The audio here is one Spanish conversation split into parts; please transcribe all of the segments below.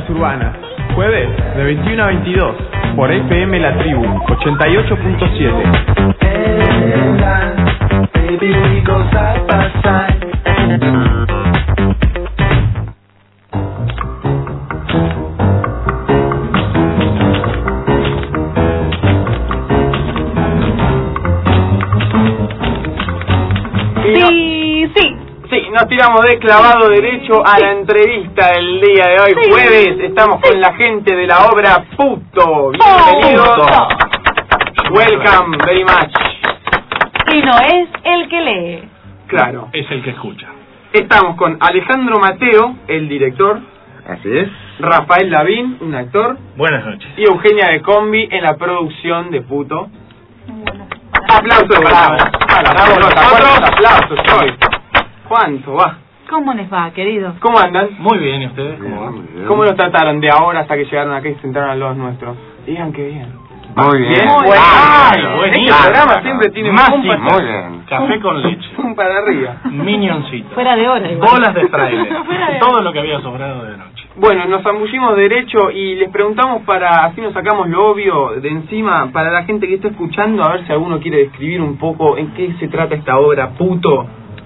Urbanas, jueves de 21 a 22, por FM La Tribu, 88.7. Nos tiramos de clavado derecho a la entrevista del día de hoy, jueves. Estamos con la gente de la obra Puto. Bienvenidos. Welcome very much. Y no es el que lee. Claro. Es el que escucha. Estamos con Alejandro Mateo, el director. Así es. Rafael Lavín, un actor. Buenas noches. Y Eugenia de Combi en la producción de Puto. Aplausos para aplausos hoy. ¿Cuánto va? ¿Cómo les va, queridos? ¿Cómo andan? Muy bien, ¿y ustedes? ¿Cómo van? ¿Cómo los trataron de ahora hasta que llegaron acá y se sentaron a los nuestros? Digan que bien. Muy bien. Muy bien. Buenísimo. Este programa siempre tiene Máximo. Muy bien. Café con leche. un para arriba. Minioncito. Fuera de hora. Igual. Bolas de fraile. Todo lo que había sobrado de noche. Bueno, nos zambullimos derecho y les preguntamos para, así nos sacamos lo obvio de encima, para la gente que está escuchando, a ver si alguno quiere describir un poco en qué se trata esta obra Puto.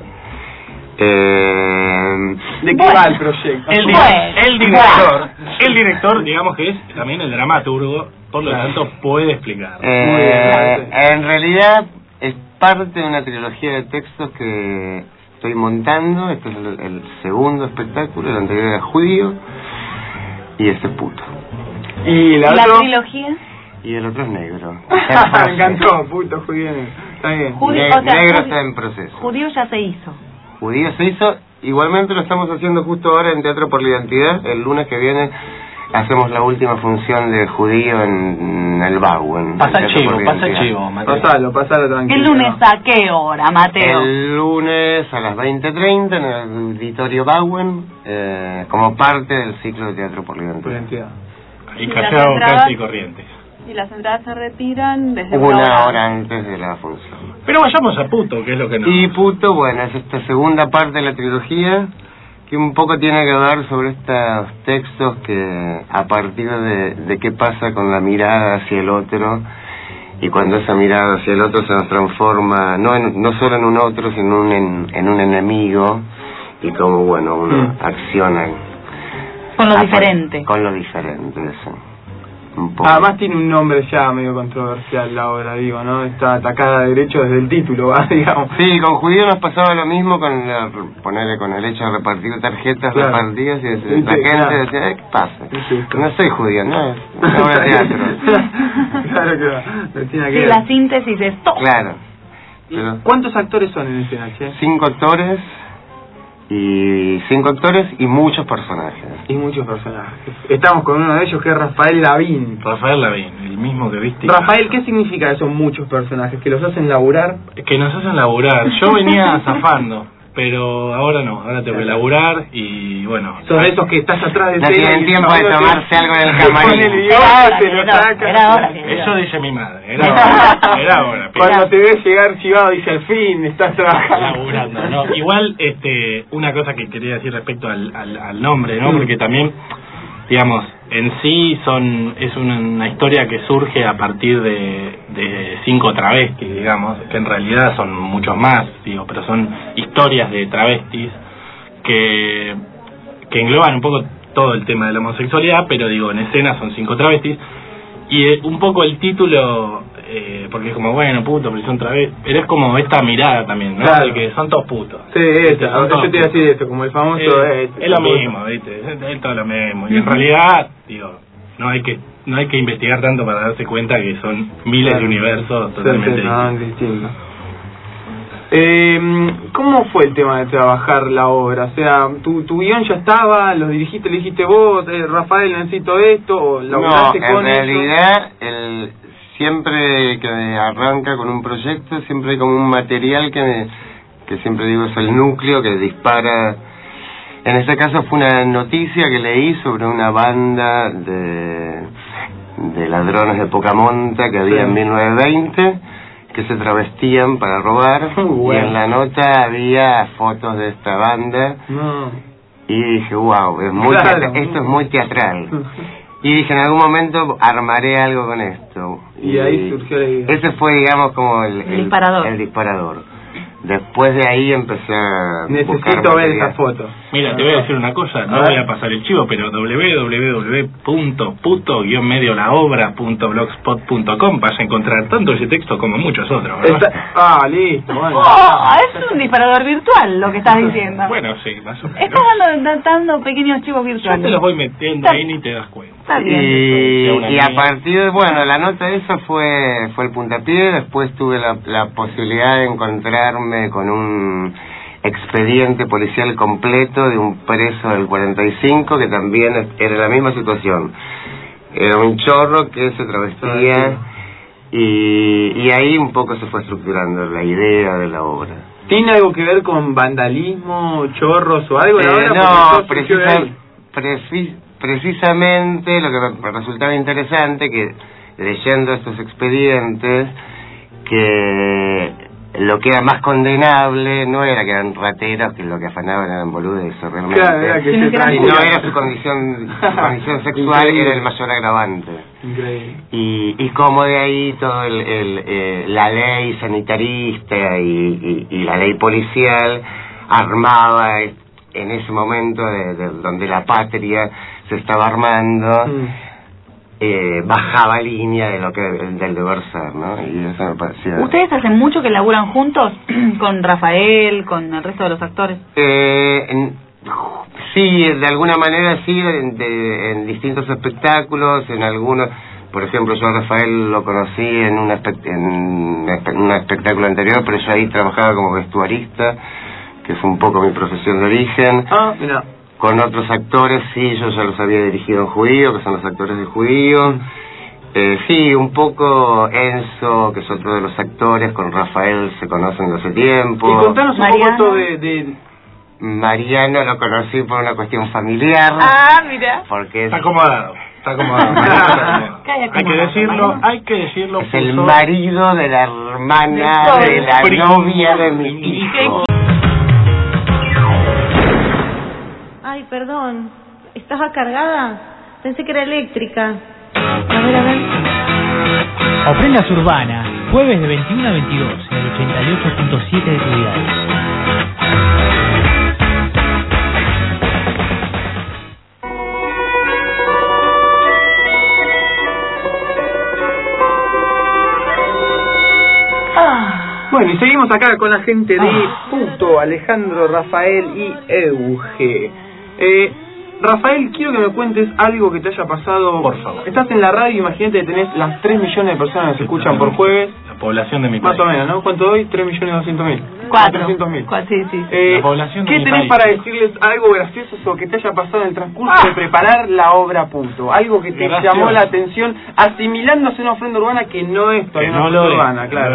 ¿De qué va el proyecto? El director, digamos que es también el dramaturgo, por lo tanto puede explicar. En realidad es parte de una trilogía de textos que estoy montando. Este es el segundo espectáculo, el anterior era Judío y este es Puto. ¿Y la trilogía? Y el otro es Negro. Me encantó, Puto, Judío. Está bien. Negro está en proceso. Judío ya se hizo. Judío se hizo, igualmente lo estamos haciendo justo ahora en Teatro por la Identidad. El lunes que viene hacemos la última función de Judío en el Bauen. Pasa el chivo, Mateo. Pasalo tranquilo. ¿El lunes a qué hora, Mateo? El lunes a las 20:30 en el Auditorio Bauen, como parte del ciclo de Teatro por la Identidad. Y Callao, Casi y Corrientes. Y las entradas se retiran desde una hora antes de la función. Pero vayamos a Puto, que es lo que nos... Y Puto, bueno, es esta segunda parte de la trilogía que un poco tiene que ver sobre estos textos que a partir de qué pasa con la mirada hacia el otro, y cuando esa mirada hacia el otro se nos transforma no solo en un otro, sino en un enemigo, y como bueno uno acciona con lo diferente. Con lo diferente, eso. Además tiene un nombre ya medio controversial la obra, digo, ¿no? Está atacada de derecho desde el título, digamos. Sí, con Judío nos pasaba lo mismo con el hecho de repartir tarjetas repartidas, y la gente decía, ¿qué pasa? No soy judío, no, es una obra de teatro. Claro que va, no tiene que ver. La síntesis es todo. Claro. Pero, ¿cuántos actores son en escena, che? 5 actores y muchos personajes. Estamos con uno de ellos que es Rafael Lavín. Rafael Lavín, el mismo que viste. Rafael, ¿qué significa esos muchos personajes? ¿Que los hacen laburar? Que nos hacen laburar. Yo venía zafando, pero ahora no, ahora tengo que laburar y bueno. Son esos que estás atrás de no tienen tiempo de tomarse algo en el camarín. Era hora. Eso dice mi madre, era hora. Cuando te ves llegar chivado dice al fin, estás trabajando. Laburando, ¿no? Igual, una cosa que quería decir respecto al nombre, ¿no? Porque también, digamos, en sí es una historia que surge a partir de 5 travestis, digamos, que en realidad son muchos más, digo, pero son historias de travestis que engloban un poco todo el tema de la homosexualidad, pero digo, en escena son 5 travestis, y un poco el título, porque es como, bueno, puto, pero son travestis, pero es como esta mirada también, ¿no? Claro. De que son todos putos. Sí, yo te iba a decir esto, como el famoso... es lo mismo, ¿viste? Es todo lo mismo, y en realidad, digo, no hay que investigar tanto para darse cuenta que son miles de universos totalmente distintos. ¿Cómo fue el tema de trabajar la obra? O sea, ¿tu guión ya estaba? ¿Lo dijiste vos? Rafael, necesito esto, o no, en realidad siempre que arranca con un proyecto siempre hay como un material que siempre digo es el núcleo que dispara. En este caso fue una noticia que leí sobre una banda de ladrones de poca monta que había en 1920 que se travestían para robar, y en la nota había fotos de esta banda Y dije, wow, esto es muy teatral. Y dije, en algún momento armaré algo con esto. Y ahí surgió la idea. Ese fue, digamos, como el disparador. Después de ahí empecé a necesito ver esa foto. Mira, te voy a decir una cosa, no voy a pasar el chivo, pero www.puto-laobra.blogspot.com vas a encontrar tanto ese texto como muchos otros, ¿verdad? Listo, bueno. Es un disparador virtual lo que estás diciendo. Bueno, sí, más o menos. Estás dando pequeños chivos virtuales. Yo te los voy metiendo ahí ni te das cuenta. Está bien. Y a partir de, bueno, la nota de eso fue el puntapié. Después tuve la posibilidad de encontrarme con un expediente policial completo de un preso del 45 que también era la misma situación. Era un chorro que se travestía y ahí un poco se fue estructurando la idea de la obra. ¿Tiene algo que ver con vandalismo, chorros o algo? No, precisamente lo que me resultaba interesante, que leyendo estos expedientes, que lo que era más condenable no era que eran rateros, que lo que afanaban eran boludeces realmente, no era su condición sexual, era el mayor agravante. Increíble. Y como de ahí todo la ley sanitarista y la ley policial armaba en ese momento donde la patria se estaba armando, bajaba línea de lo que del deber ser, ¿no? Y eso me parecía. ¿Ustedes hacen mucho que laburan juntos con Rafael, con el resto de los actores? Sí, de alguna manera sí, en distintos espectáculos, en algunos. Por ejemplo, yo a Rafael lo conocí en un espectáculo anterior, pero yo ahí trabajaba como vestuarista, que fue un poco mi profesión de origen. Mira. Con otros actores, sí, yo ya los había dirigido en Judío, que son los actores de Judío. Sí, un poco Enzo, que es otro de los actores, con Rafael se conocen de hace tiempo. Y contanos un poco esto de... Mariano lo conocí por una cuestión familiar. Mira. Porque Está acomodado. Hay que decirlo. Es el marido de la hermana de la novia de mi hijo. Ay, perdón, ¿estaba cargada? Pensé que era eléctrica. A ver. Ofrendas Urbana, jueves de 21 a 22, en el 88.7 de tu diario. Bueno, y seguimos acá con la gente de Puto, Alejandro, Rafael y Euge. Rafael, quiero que me cuentes algo que te haya pasado. Por favor. Estás en la radio, imagínate que tenés las 3 millones de personas que se escuchan por jueves. La población de mi país. Más o menos, ¿no? ¿Cuánto doy? 3.200.000. 400.000. Sí. La población de ¿Qué mi tenés país. para decirles algo gracioso o que te haya pasado en el transcurso de preparar la obra Puto? Algo que te llamó la atención, asimilándose a una ofrenda urbana que no es todavía una ofrenda urbana, claro.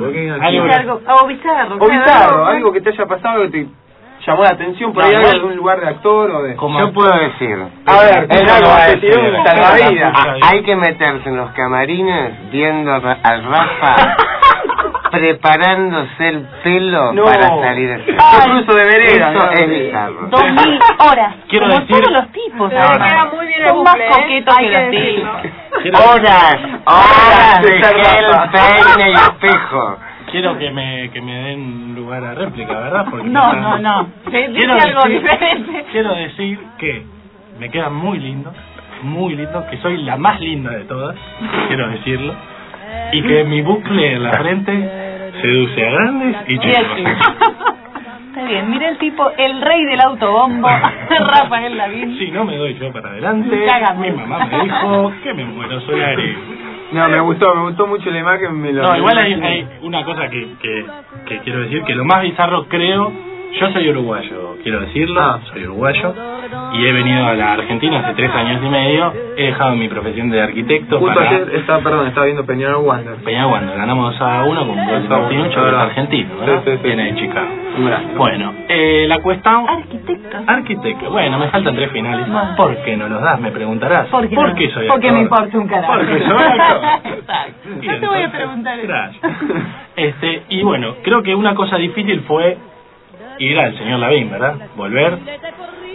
Bizarro, algo que te haya pasado que te llamó la atención por ahí, algo de un lugar de actor o de... Yo puedo decir. A ver, te tiró un salvavidas. Hay que meterse en los camarines viendo al Rafa preparándose el pelo para salir de cruzo de vereda. Eso es bizarro. 2000 horas. Quiero como decir... todos los tipos. Queda muy bien el son más bucle, coquetos hay que que los decirlo. tipos. Horas de gel, peine y espejo. Quiero que me den lugar a réplica, ¿verdad? Porque No. Dice algo diferente. Quiero decir que me quedan muy lindos, que soy la más linda de todas, quiero decirlo, y que mi bucle en la frente seduce a grandes y chicos. Está bien, mira el tipo, el rey del autobombo, Rafael Lavín. Si no me doy yo para adelante, Cágame. mi mamá me dijo que me muero solares. No, me gustó mucho la imagen. No, igual hay una cosa que quiero decir, que lo más bizarro creo, yo soy uruguayo, quiero decirlo, soy uruguayo, y he venido a la Argentina hace 3 años y medio, he dejado mi profesión de arquitecto. Justo para... ayer estaba viendo Peñarol Wander. Peñarol Wander, ganamos 2-1 con un Martinucho, que es argentino, ¿verdad? Sí. Viene de Chicago. Bueno, la cuestión... Arquitecto. Bueno, me faltan 3 finales. Bueno. ¿Por qué no los das? Me preguntarás. ¿Por qué ¿Por qué soy actor? Porque me importa un carajo. Porque soy actor. Exacto. Y No te voy a entonces, preguntar eso. gracias. Y bueno, creo que una cosa difícil fue ir al señor Lavín, ¿verdad? Volver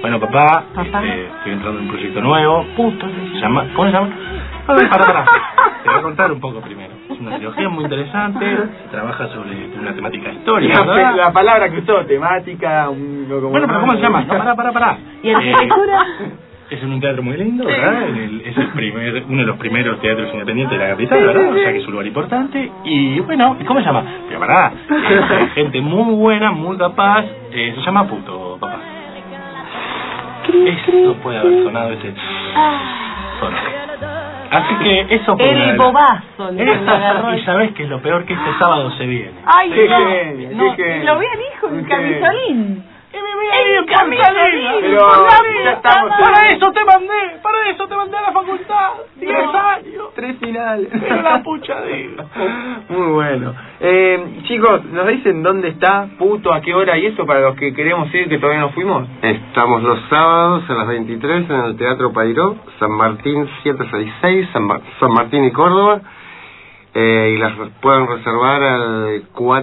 Bueno, papá, Papá. estoy entrando en un proyecto nuevo. Puto, se llama. ¿Cómo se llama? A ver, para. Te voy a contar un poco primero. Es una trilogía muy interesante. Se trabaja sobre una temática histórica, ¿verdad? La palabra que usó, temática, Bueno, pero ¿cómo se llama? No, para. ¿Y en arquitectura? Es en un teatro muy lindo, ¿verdad? Es uno de los primeros teatros independientes de la capital, ¿verdad? O sea que es un lugar importante. Y bueno, ¿cómo se llama? Pero pará, gente muy buena, muy capaz. Se llama Puto, papá. Eso puede haber sonado ese tono. Así que eso por El bobazo le agarró. Y sabés que lo peor que este sábado se viene. Ay, Qué no, genio, no, qué genio. lo vean, hijo, en Qué genio. camisolín. ¡El camisolín! Pero ya estamos. Para eso te mandé a la facultad. 10 años. 3 finales. Pero la pucha digo. Muy bueno. Chicos, ¿nos dicen dónde está Puto, a qué hora y eso para los que queremos ir que todavía no fuimos? Estamos los sábados a las 23 en el Teatro Pairó, San Martín 766, San Martín y Córdoba. Y las pueden reservar al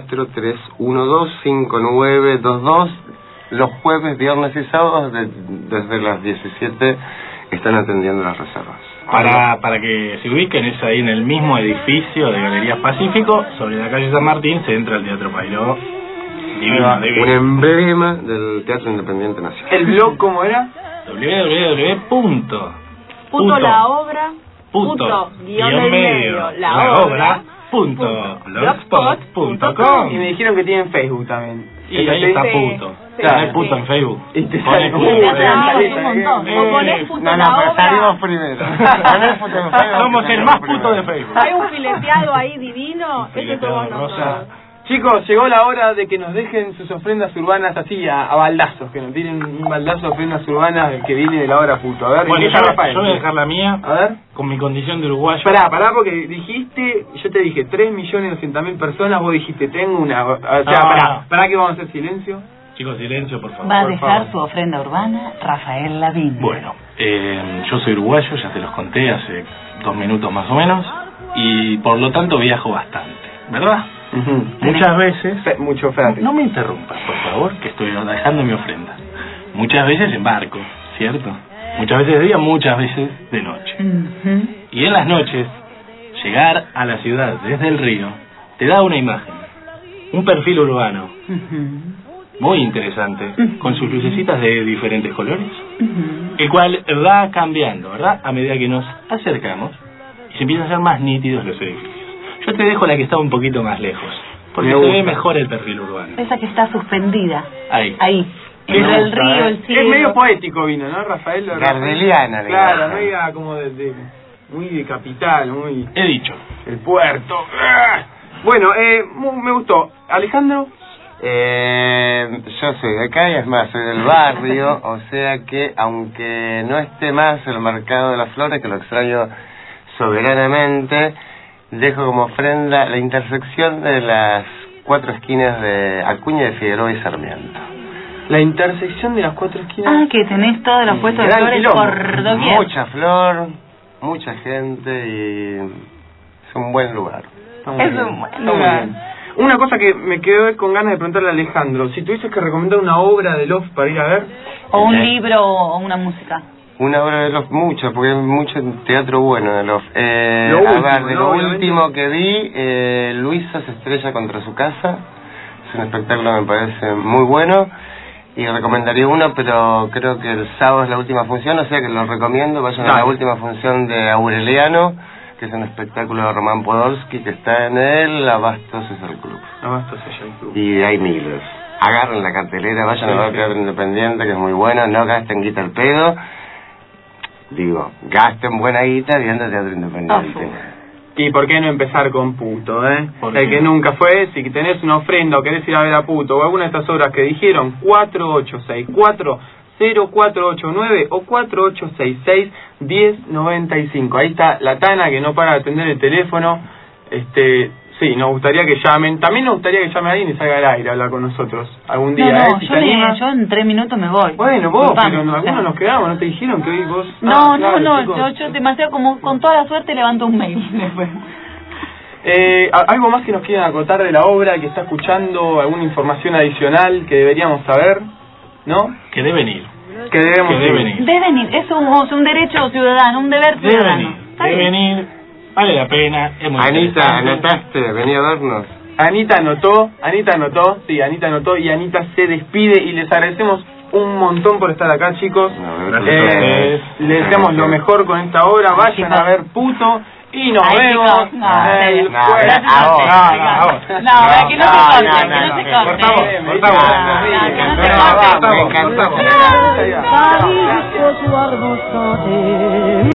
4312-5922. Los jueves, viernes y sábados desde las 17 están atendiendo las reservas. Para que se ubiquen, es ahí en el mismo edificio de Galerías Pacífico, sobre la calle San Martín, se entra el Teatro Pairó. Divino. Un emblema del Teatro Independiente Nacional. ¿El blog cómo era? Puto la obra. Guión medio. La obra. Blogspot.com. Y me dijeron que tienen Facebook también. Y ahí está Puto. Claro. Hay Puto en Facebook. Y te Pone sale Puto. Y te sale un montón. O ponés Puto No, la pero obra. salimos primero. Ponés Puto en Facebook, Somos el más puto de Facebook. Hay un fileteado ahí divino. Ese Fileteado somos rosa. nosotros. Chicos, llegó la hora de que nos dejen sus ofrendas urbanas así a baldazos, que nos tiren un baldazo de ofrendas urbanas que viene de la hora Puto. A ver, Bueno, empieza yo Rafael. voy a dejar la mía A ver. con mi condición de uruguayo. Pará, porque dijiste, yo te dije 3.200.000 personas, vos dijiste tengo una, o sea, No. pará que vamos a hacer silencio. Chicos, silencio, por favor. Va a Por dejar favor. su ofrenda urbana Rafael Lavín. Bueno, yo soy uruguayo, ya te los conté hace 2 minutos más o menos, y por lo tanto viajo bastante, ¿verdad? Muchas veces... Mucho frágil. No me interrumpas, por favor, que estoy dejando mi ofrenda. Muchas veces en barco, ¿cierto? Muchas veces de día, muchas veces de noche. Y en las noches, llegar a la ciudad desde el río te da una imagen, un perfil urbano muy interesante, con sus lucecitas de diferentes colores, el cual va cambiando, ¿verdad? A medida que nos acercamos y se empiezan a ser más nítidos los edificios. Yo te dejo la que está un poquito más lejos, porque Me se ve gusta. mejor el perfil urbano. Esa que está suspendida. Ahí. Entre el río, el Es cielo. medio poético vino, ¿no, Rafael? Gardeliana, le Claro, llaman. medio como muy de capital, muy... He dicho. El puerto. Bueno, me gustó. Alejandro. Yo soy de acá y es más, soy del barrio, o sea que aunque no esté más el mercado de las flores, que lo extraño soberanamente, dejo como ofrenda la intersección de las 4 esquinas de Acuña de Figueroa y Sarmiento. La intersección de las 4 esquinas. Ah, que tenés todos los puestos de Gran flores quilombo. por doquier. Mucha flor, mucha gente y es un buen lugar. Está muy Es bien. un buen Está muy lugar. bien. Una cosa que me quedé con ganas de preguntarle a Alejandro, si tuvieses que recomendar una obra de Loft para ir a ver. O un libro o una música. Una obra de Loft, mucho, porque hay mucho teatro bueno de Loft. Lo A último, ver, de ¿no? lo Obviamente. último que vi, Luisa se estrella contra su casa. Es un espectáculo que me parece muy bueno. Y recomendaría uno, pero creo que el sábado es la última función, o sea que lo recomiendo. Vayan a la Dale. última función de Aureliano, que es un espectáculo de Román Podolsky, que está en el Abastos es el club. Abastos es el club. Y hay miles. Agarren la cartelera, vayan a ver Teatro Independiente, que es muy bueno, no gasten guita al pedo. Digo, gasten buena guita viendo Teatro Independiente. ¿Y por qué no empezar con Puto, ¿Por El qué? que nunca fue, si tenés una ofrenda o querés ir a ver a Puto o alguna de estas obras que dijeron, 4864-0489 o 4866-1095. Ahí está la Tana que no para de atender el teléfono. Sí, nos gustaría que llamen. También nos gustaría que llame a alguien y salga al aire a hablar con nosotros algún día, No, si yo, te animas. yo en 3 minutos me voy. Bueno, vos, Disculpame, pero o sea. algunos nos quedamos, ¿no te dijeron que hoy vos...? No, Ah, claro, no, chicos. yo demasiado como con toda la suerte levanto un mail después. ¿Algo más que nos quieran acotar de la obra, que está escuchando, alguna información adicional que deberíamos saber? ¿No? Que deben ir. que debemos que deben ir. ir. Deben ir, es un derecho ciudadano, un deber ciudadano. Está bien. Deben ir, vale la pena, es muy Anita, interesante. anotaste, vení a vernos. Anita anotó, sí, Anita anotó y Anita se despide y les agradecemos un montón por estar acá, chicos. No, gracias a ustedes. Les deseamos lo mejor con esta obra, vayan chicos. a ver Puto y nos Ay, vemos chicos, no, el no, jueves. Gracias a ustedes, No, chicos. no, No, que no se corte, que no se corte. Cortamos, cortamos. No, no se Me corte. encantó. Ahí va. Su hermosa